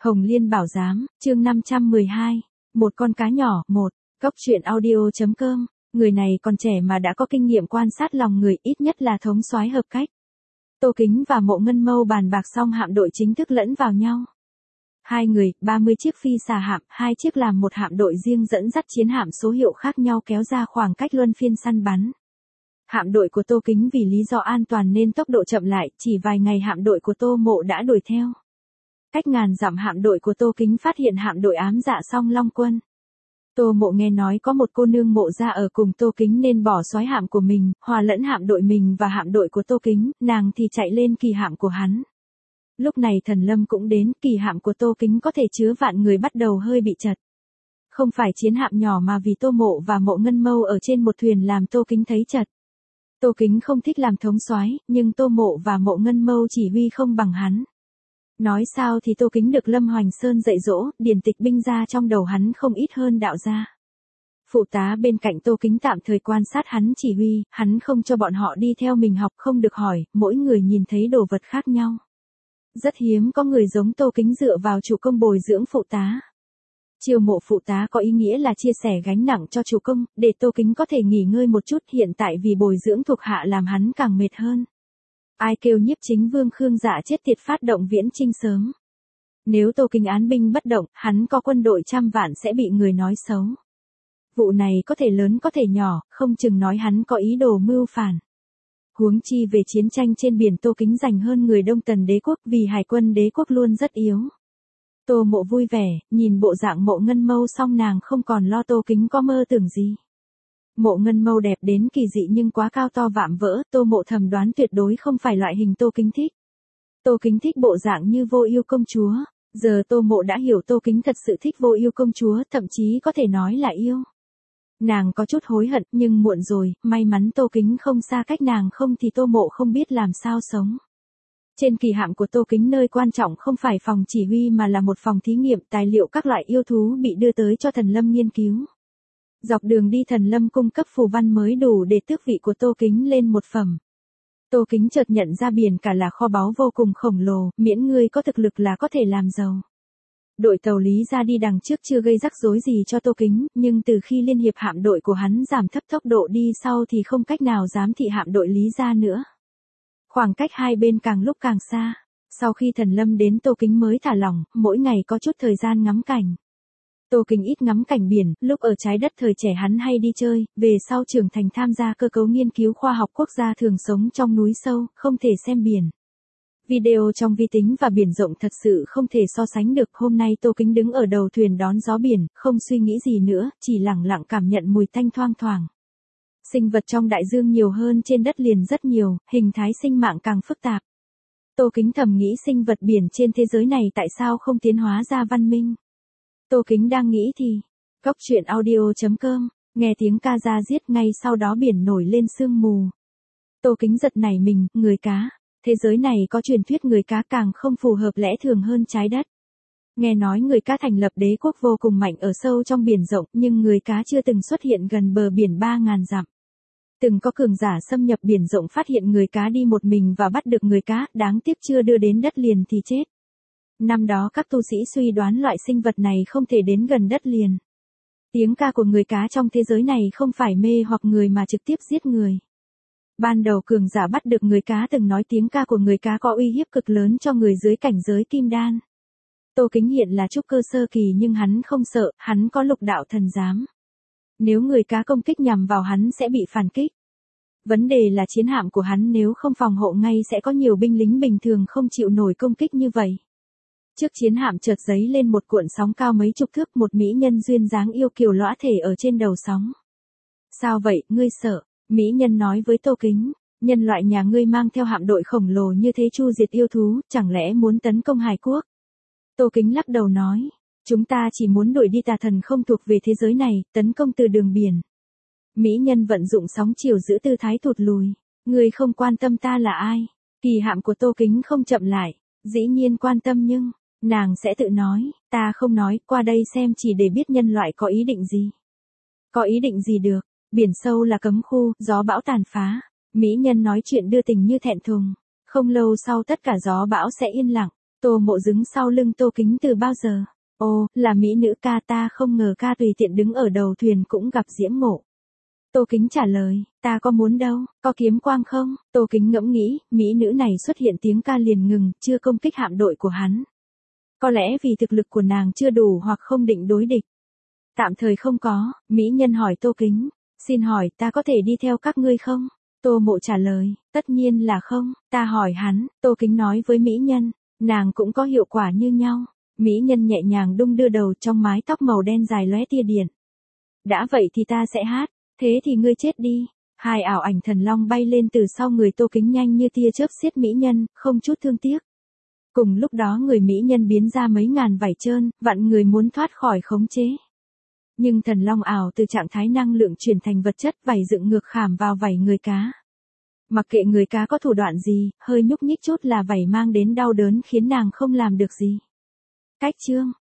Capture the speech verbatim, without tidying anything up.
Hồng Liên Bảo Giám, chương năm trăm mười hai. Một con cá nhỏ, một. Cốc truyện audio.com. Người này còn trẻ mà đã có kinh nghiệm quan sát lòng người, ít nhất là thống soái hợp cách. Tô Kính và Mộ Ngân Mâu bàn bạc xong hạm đội chính thức lẫn vào nhau. Hai người, ba mươi chiếc phi xà hạm, hai chiếc làm một hạm đội riêng dẫn dắt chiến hạm số hiệu khác nhau kéo ra khoảng cách luân phiên săn bắn. Hạm đội của Tô Kính vì lý do an toàn nên tốc độ chậm lại, chỉ vài ngày hạm đội của Tô Mộ đã đuổi theo. Cách ngàn dặm hạm đội của Tô Kính phát hiện hạm đội ám dạ Song Long quân. Tô Mộ nghe nói có một cô nương Mộ gia ở cùng Tô Kính nên bỏ soái hạm của mình, hòa lẫn hạm đội mình và hạm đội của Tô Kính, nàng thì chạy lên kỳ hạm của hắn. Lúc này Thần Lâm cũng đến, kỳ hạm của Tô Kính có thể chứa vạn người bắt đầu hơi bị chật. Không phải chiến hạm nhỏ mà vì Tô Mộ và Mộ Ngân Mâu ở trên một thuyền làm Tô Kính thấy chật. Tô Kính không thích làm thống soái, nhưng Tô Mộ và Mộ Ngân Mâu chỉ huy không bằng hắn. Nói sao thì Tô Kính được Lâm Hoành Sơn dạy dỗ, điển tịch binh ra trong đầu hắn không ít hơn đạo gia. Phụ tá bên cạnh Tô Kính tạm thời quan sát hắn chỉ huy, hắn không cho bọn họ đi theo mình học, không được hỏi, mỗi người nhìn thấy đồ vật khác nhau. Rất hiếm có người giống Tô Kính dựa vào chủ công bồi dưỡng phụ tá. Chiêu mộ phụ tá có ý nghĩa là chia sẻ gánh nặng cho chủ công, để Tô Kính có thể nghỉ ngơi một chút, hiện tại vì bồi dưỡng thuộc hạ làm hắn càng mệt hơn. Ai kêu Nhiếp Chính Vương Khương Dạ chết tiệt phát động viễn chinh sớm. Nếu Tô Kính án binh bất động, hắn có quân đội trăm vạn sẽ bị người nói xấu. Vụ này có thể lớn có thể nhỏ, không chừng nói hắn có ý đồ mưu phản. Huống chi về chiến tranh trên biển Tô Kính giành hơn người Đông Tần đế quốc vì hải quân đế quốc luôn rất yếu. Tô Mộ vui vẻ, nhìn bộ dạng Mộ Ngân Mâu xong nàng không còn lo Tô Kính có mơ tưởng gì. Mộ Ngân Mâu đẹp đến kỳ dị nhưng quá cao to vạm vỡ, Tô Mộ thầm đoán tuyệt đối không phải loại hình Tô Kính thích. Tô Kính thích bộ dạng như Vô Ưu công chúa, giờ Tô Mộ đã hiểu Tô Kính thật sự thích Vô Ưu công chúa, thậm chí có thể nói là yêu. Nàng có chút hối hận nhưng muộn rồi, may mắn Tô Kính không xa cách nàng, không thì Tô Mộ không biết làm sao sống. Trên kỳ hạm của Tô Kính nơi quan trọng không phải phòng chỉ huy mà là một phòng thí nghiệm, tài liệu các loại yêu thú bị đưa tới cho Thần Lâm nghiên cứu. Dọc đường đi Thần Lâm cung cấp phù văn mới đủ để tước vị của Tô Kính lên một phẩm. Tô Kính chợt nhận ra biển cả là kho báu vô cùng khổng lồ, miễn ngươi có thực lực là có thể làm giàu. Đội tàu Lý ra đi đằng trước chưa gây rắc rối gì cho Tô Kính, nhưng từ khi liên hiệp hạm đội của hắn giảm thấp tốc độ đi sau thì không cách nào giám thị hạm đội Lý ra nữa. Khoảng cách hai bên càng lúc càng xa. Sau khi Thần Lâm đến Tô Kính mới thả lỏng, mỗi ngày có chút thời gian ngắm cảnh. Tô Kính ít ngắm cảnh biển, lúc ở trái đất thời trẻ hắn hay đi chơi, về sau trưởng thành tham gia cơ cấu nghiên cứu khoa học quốc gia thường sống trong núi sâu, không thể xem biển. Video trong vi tính và biển rộng thật sự không thể so sánh được. Hôm nay Tô Kính đứng ở đầu thuyền đón gió biển, không suy nghĩ gì nữa, chỉ lặng lặng cảm nhận mùi tanh thoang thoảng. Sinh vật trong đại dương nhiều hơn trên đất liền rất nhiều, hình thái sinh mạng càng phức tạp. Tô Kính thầm nghĩ sinh vật biển trên thế giới này tại sao không tiến hóa ra văn minh. Tô Kính đang nghĩ thì, cốc truyện audio.com, nghe tiếng ca ra giết, ngay sau đó biển nổi lên sương mù. Tô Kính giật nảy mình, người cá, thế giới này có truyền thuyết người cá càng không phù hợp lẽ thường hơn trái đất. Nghe nói người cá thành lập đế quốc vô cùng mạnh ở sâu trong biển rộng, nhưng người cá chưa từng xuất hiện gần bờ biển ba ngàn dặm. Từng có cường giả xâm nhập biển rộng phát hiện người cá đi một mình và bắt được người cá, đáng tiếc chưa đưa đến đất liền thì chết. Năm đó các tu sĩ suy đoán loại sinh vật này không thể đến gần đất liền. Tiếng ca của người cá trong thế giới này không phải mê hoặc người mà trực tiếp giết người. Ban đầu cường giả bắt được người cá từng nói tiếng ca của người cá có uy hiếp cực lớn cho người dưới cảnh giới kim đan. Tô Kính hiện là trúc cơ sơ kỳ nhưng hắn không sợ, hắn có lục đạo thần giám. Nếu người cá công kích nhằm vào hắn sẽ bị phản kích. Vấn đề là chiến hạm của hắn nếu không phòng hộ ngay sẽ có nhiều binh lính bình thường không chịu nổi công kích như vậy. Trước chiến hạm chợt giấy lên một cuộn sóng cao mấy chục thước, một mỹ nhân duyên dáng yêu kiều lõa thể ở trên đầu sóng. Sao vậy, ngươi sợ? Mỹ nhân nói với Tô Kính, nhân loại nhà ngươi mang theo hạm đội khổng lồ như thế chu diệt yêu thú, chẳng lẽ muốn tấn công Hải quốc? Tô Kính lắc đầu nói, chúng ta chỉ muốn đuổi đi tà thần không thuộc về thế giới này, tấn công từ đường biển. Mỹ nhân vận dụng sóng chiều giữ tư thái thụt lùi, ngươi không quan tâm ta là ai? Kỳ hạm của Tô Kính không chậm lại, dĩ nhiên quan tâm nhưng, nàng sẽ tự nói, ta không nói, qua đây xem chỉ để biết nhân loại có ý định gì. Có ý định gì được, biển sâu là cấm khu, gió bão tàn phá. Mỹ nhân nói chuyện đưa tình như thẹn thùng. Không lâu sau tất cả gió bão sẽ yên lặng. Tô Mộ đứng sau lưng Tô Kính từ bao giờ? Ồ, là mỹ nữ ca, ta không ngờ ca tùy tiện đứng ở đầu thuyền cũng gặp diễm mộ. Tô Kính trả lời, ta có muốn đâu, có kiếm quang không? Tô Kính ngẫm nghĩ, mỹ nữ này xuất hiện tiếng ca liền ngừng, chưa công kích hạm đội của hắn. Có lẽ vì thực lực của nàng chưa đủ hoặc không định đối địch. Tạm thời không có, mỹ nhân hỏi Tô Kính, xin hỏi ta có thể đi theo các ngươi không? Tô Mộ trả lời, tất nhiên là không, ta hỏi hắn, Tô Kính nói với mỹ nhân, nàng cũng có hiệu quả như nhau. Mỹ nhân nhẹ nhàng đung đưa đầu trong mái tóc màu đen dài lóe tia điện. Đã vậy thì ta sẽ hát, thế thì ngươi chết đi. Hai ảo ảnh thần long bay lên từ sau người Tô Kính nhanh như tia chớp xiết mỹ nhân, không chút thương tiếc. Cùng lúc đó người mỹ nhân biến ra mấy ngàn vảy trơn, vặn người muốn thoát khỏi khống chế. Nhưng thần long ảo từ trạng thái năng lượng chuyển thành vật chất, vảy dựng ngược khảm vào vảy người cá. Mặc kệ người cá có thủ đoạn gì, hơi nhúc nhích chút là vảy mang đến đau đớn khiến nàng không làm được gì. Cách chương